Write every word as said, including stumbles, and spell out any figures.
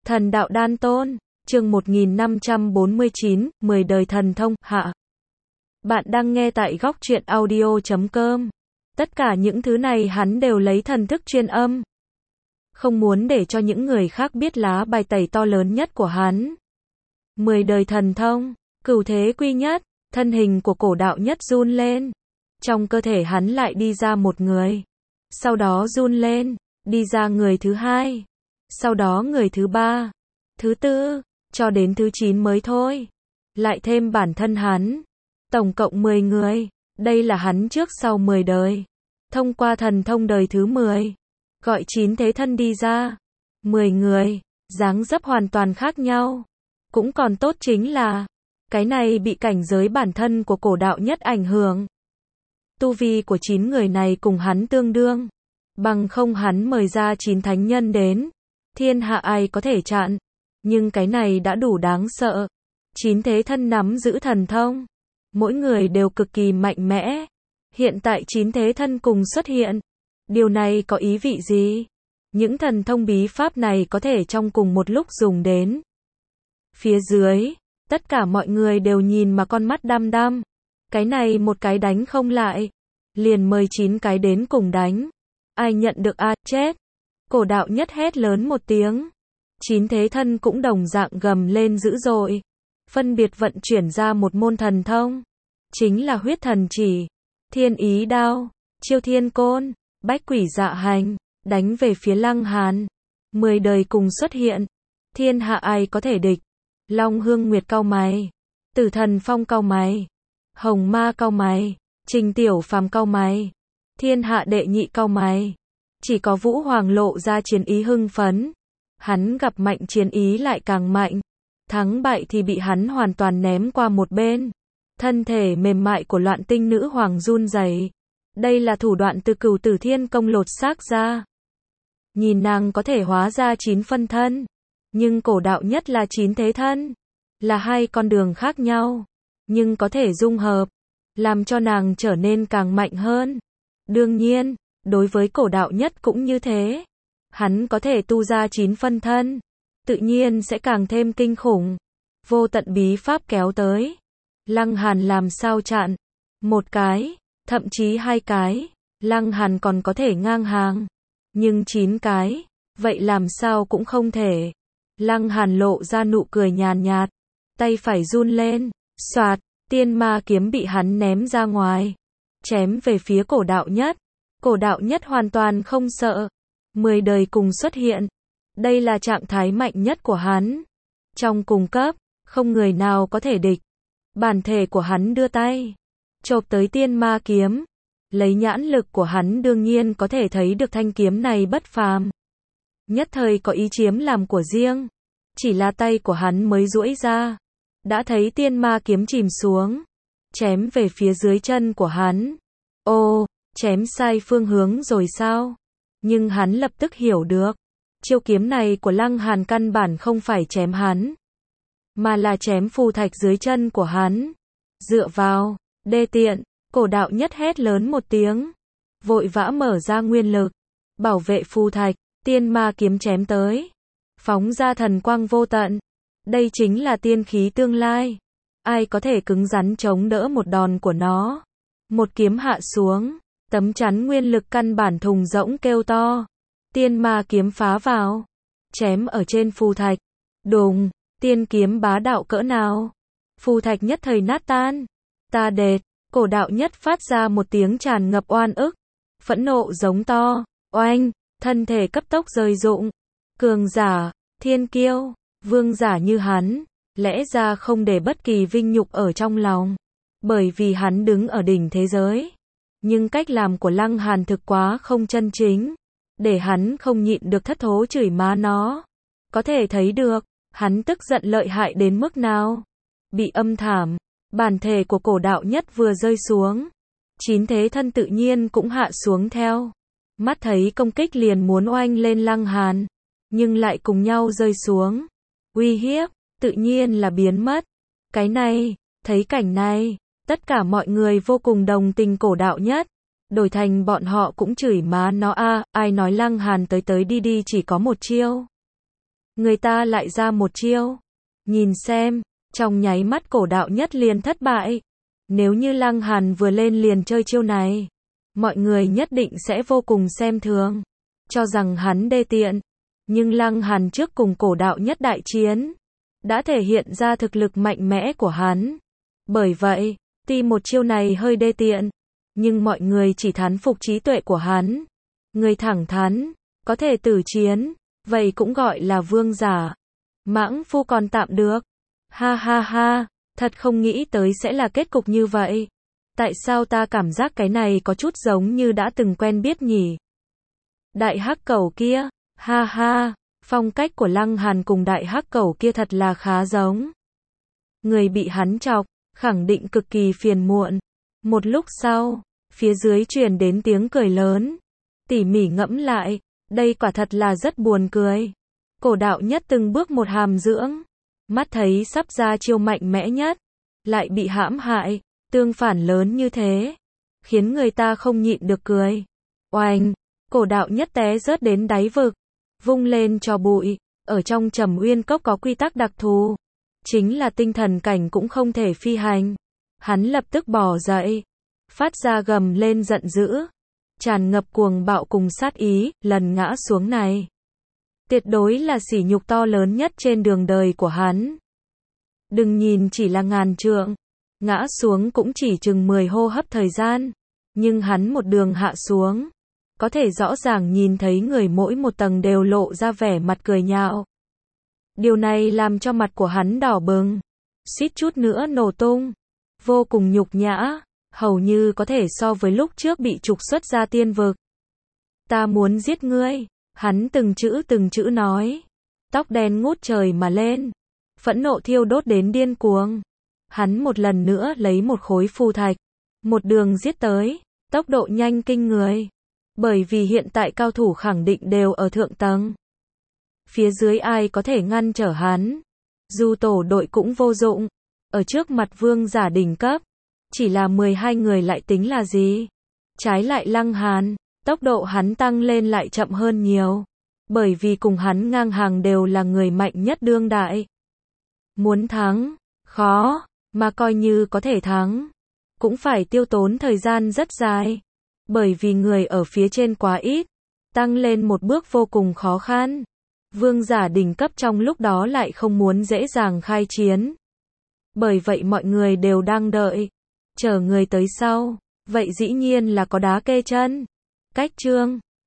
Thần đạo đan tôn, chương một nghìn năm trăm bốn mươi chín, mười đời thần thông, hạ. Bạn đang nghe tại góc truyện audio chấm com. Tất cả những thứ này hắn đều lấy thần thức truyền âm. Không muốn để cho những người khác biết lá bài tẩy to lớn nhất của hắn. Mười đời thần thông, cửu thế quy nhất, thân hình của cổ đạo nhất run lên. Trong cơ thể hắn lại đi ra một người. Sau đó run lên, đi ra người thứ hai. Sau đó người thứ ba, thứ tư, cho đến thứ chín mới thôi. Lại thêm bản thân hắn. Tổng cộng mười người. Đây là hắn trước sau mười đời. Thông qua thần thông đời thứ mười. Gọi chín thế thân đi ra. mười người, dáng dấp hoàn toàn khác nhau. Cũng còn tốt chính là, cái này bị cảnh giới bản thân của cổ đạo nhất ảnh hưởng. Tu vi của chín người này cùng hắn tương đương. Bằng không hắn mời ra chín thánh nhân đến. Thiên hạ ai có thể chặn. Nhưng cái này đã đủ đáng sợ. Chín thế thân nắm giữ thần thông. Mỗi người đều cực kỳ mạnh mẽ. Hiện tại chín thế thân cùng xuất hiện. Điều này có ý vị gì? Những thần thông bí pháp này có thể trong cùng một lúc dùng đến. Phía dưới, tất cả mọi người đều nhìn mà con mắt đăm đăm. Cái này một cái đánh không lại. Liền mời chín cái đến cùng đánh. Ai nhận được a, chết. Cổ đạo nhất hét lớn một tiếng. Chín thế thân cũng đồng dạng gầm lên dữ dội. Phân biệt vận chuyển ra một môn thần thông. Chính là huyết thần chỉ. Thiên ý đao. Chiêu thiên côn. Bách quỷ dạ hành. Đánh về phía Lăng Hàn. Mười đời cùng xuất hiện. Thiên hạ ai có thể địch. Long Hương Nguyệt cau mày. Tử Thần Phong cau mày. Hồng Ma cau mày. Trình Tiểu Phàm cau mày. Thiên hạ đệ nhị cau mày. Chỉ có Vũ Hoàng lộ ra chiến ý hưng phấn. Hắn gặp mạnh chiến ý lại càng mạnh. Thắng bại thì bị hắn hoàn toàn ném qua một bên. Thân thể mềm mại của Loạn Tinh Nữ Hoàng run rẩy. Đây là thủ đoạn từ Cửu Tử Thiên Công lột xác ra. Nhìn nàng có thể hóa ra chín phân thân. Nhưng cổ đạo nhất là chín thế thân. Là hai con đường khác nhau. Nhưng có thể dung hợp. Làm cho nàng trở nên càng mạnh hơn. Đương nhiên, đối với cổ đạo nhất cũng như thế. Hắn có thể tu ra chín phân thân. Tự nhiên sẽ càng thêm kinh khủng. Vô tận bí pháp kéo tới. Lăng Hàn làm sao chặn. Một cái, thậm chí hai cái. Lăng Hàn còn có thể ngang hàng. Nhưng chín cái, vậy làm sao cũng không thể. Lăng Hàn lộ ra nụ cười nhàn nhạt. Tay phải run lên. Xoạt, tiên ma kiếm bị hắn ném ra ngoài. Chém về phía cổ đạo nhất. Cổ đạo nhất hoàn toàn không sợ. Mười đời cùng xuất hiện. Đây là trạng thái mạnh nhất của hắn. Trong cùng cấp, không người nào có thể địch. Bản thể của hắn đưa tay. Chộp tới tiên ma kiếm. Lấy nhãn lực của hắn đương nhiên có thể thấy được thanh kiếm này bất phàm. Nhất thời có ý chiếm làm của riêng. Chỉ là tay của hắn mới duỗi ra. Đã thấy tiên ma kiếm chìm xuống. Chém về phía dưới chân của hắn. Ô, chém sai phương hướng rồi sao? Nhưng hắn lập tức hiểu được. Chiêu kiếm này của Lăng Hàn căn bản không phải chém hắn. Mà là chém phù thạch dưới chân của hắn. Dựa vào, đê tiện, cổ đạo nhất hét lớn một tiếng. Vội vã mở ra nguyên lực. Bảo vệ phù thạch, tiên ma kiếm chém tới. Phóng ra thần quang vô tận. Đây chính là tiên khí tương lai. Ai có thể cứng rắn chống đỡ một đòn của nó. Một kiếm hạ xuống. Tấm chắn nguyên lực căn bản thùng rỗng kêu to. Tiên ma kiếm phá vào. Chém ở trên phù thạch. Đùng, tiên kiếm bá đạo cỡ nào. Phù thạch nhất thời nát tan. Ta đệt, cổ đạo nhất phát ra một tiếng tràn ngập oan ức. Phẫn nộ giống to. Oanh, thân thể cấp tốc rơi rụng. Cường giả, thiên kiêu, vương giả như hắn. Lẽ ra không để bất kỳ vinh nhục ở trong lòng. Bởi vì hắn đứng ở đỉnh thế giới. Nhưng cách làm của Lăng Hàn thực quá không chân chính. Để hắn không nhịn được thất thố chửi má nó. Có thể thấy được, hắn tức giận lợi hại đến mức nào. Bị âm thảm, bản thể của cổ đạo nhất vừa rơi xuống. Chín thế thân tự nhiên cũng hạ xuống theo. Mắt thấy công kích liền muốn oanh lên Lăng Hàn. Nhưng lại cùng nhau rơi xuống. Uy hiếp, tự nhiên là biến mất. Cái này, thấy cảnh này. Tất cả mọi người vô cùng đồng tình cổ đạo nhất. Đổi thành bọn họ cũng chửi má nó a, ai nói Lăng Hàn tới tới đi đi chỉ có một chiêu. người ta lại ra một chiêu. Nhìn xem, trong nháy mắt cổ đạo nhất liền thất bại. Nếu như Lăng Hàn vừa lên liền chơi chiêu này, mọi người nhất định sẽ vô cùng xem thường, cho rằng hắn đê tiện. Nhưng Lăng Hàn trước cùng cổ đạo nhất đại chiến, đã thể hiện ra thực lực mạnh mẽ của hắn. Bởi vậy, tuy một chiêu này hơi đê tiện, nhưng mọi người chỉ thán phục trí tuệ của hắn. Người thẳng thắn, có thể tử chiến, vậy cũng gọi là vương giả. Mãng phu còn tạm được. Ha ha ha, thật không nghĩ tới sẽ là kết cục như vậy. Tại sao ta cảm giác cái này có chút giống như đã từng quen biết nhỉ? Đại hắc cẩu kia, ha ha, phong cách của Lăng Hàn cùng đại hắc cẩu kia thật là khá giống. Người bị hắn chọc, khẳng định cực kỳ phiền muộn. Một lúc sau, phía dưới truyền đến tiếng cười lớn. Tỉ mỉ ngẫm lại, đây quả thật là rất buồn cười. Cổ đạo nhất từng bước một hàm dưỡng, mắt thấy sắp ra chiêu mạnh mẽ nhất, lại bị hãm hại, tương phản lớn như thế, khiến người ta không nhịn được cười. Oanh, cổ đạo nhất té rớt đến đáy vực, vung lên cho bụi. Ở trong Trầm Uyên Cốc có quy tắc đặc thù, chính là tinh thần cảnh cũng không thể phi hành. Hắn lập tức bò dậy, phát ra gầm lên giận dữ, tràn ngập cuồng bạo cùng sát ý. Lần ngã xuống này, tuyệt đối là sỉ nhục to lớn nhất trên đường đời của hắn. Đừng nhìn chỉ là ngàn trượng, ngã xuống cũng chỉ chừng mười hô hấp thời gian, nhưng hắn một đường hạ xuống, có thể rõ ràng nhìn thấy người mỗi một tầng đều lộ ra vẻ mặt cười nhạo. Điều này làm cho mặt của hắn đỏ bừng, suýt chút nữa nổ tung, vô cùng nhục nhã, hầu như có thể so với lúc trước bị trục xuất ra tiên vực. Ta muốn giết ngươi, hắn từng chữ từng chữ nói, tóc đen ngút trời mà lên, phẫn nộ thiêu đốt đến điên cuồng. Hắn một lần nữa lấy một khối phù thạch, một đường giết tới, tốc độ nhanh kinh người. Bởi vì hiện tại cao thủ khẳng định đều ở thượng tầng. Phía dưới ai có thể ngăn trở hắn? Dù tổ đội cũng vô dụng. Ở trước mặt vương giả đỉnh cấp, chỉ là mười hai người lại tính là gì? Trái lại Lăng Hàn, tốc độ hắn tăng lên lại chậm hơn nhiều. Bởi vì cùng hắn ngang hàng đều là người mạnh nhất đương đại. Muốn thắng, khó, mà coi như có thể thắng, cũng phải tiêu tốn thời gian rất dài. Bởi vì người ở phía trên quá ít, tăng lên một bước vô cùng khó khăn. Vương giả đỉnh cấp trong lúc đó lại không muốn dễ dàng khai chiến. Bởi vậy mọi người đều đang đợi, chờ người tới sau, vậy dĩ nhiên là có đá kê chân. Cách chương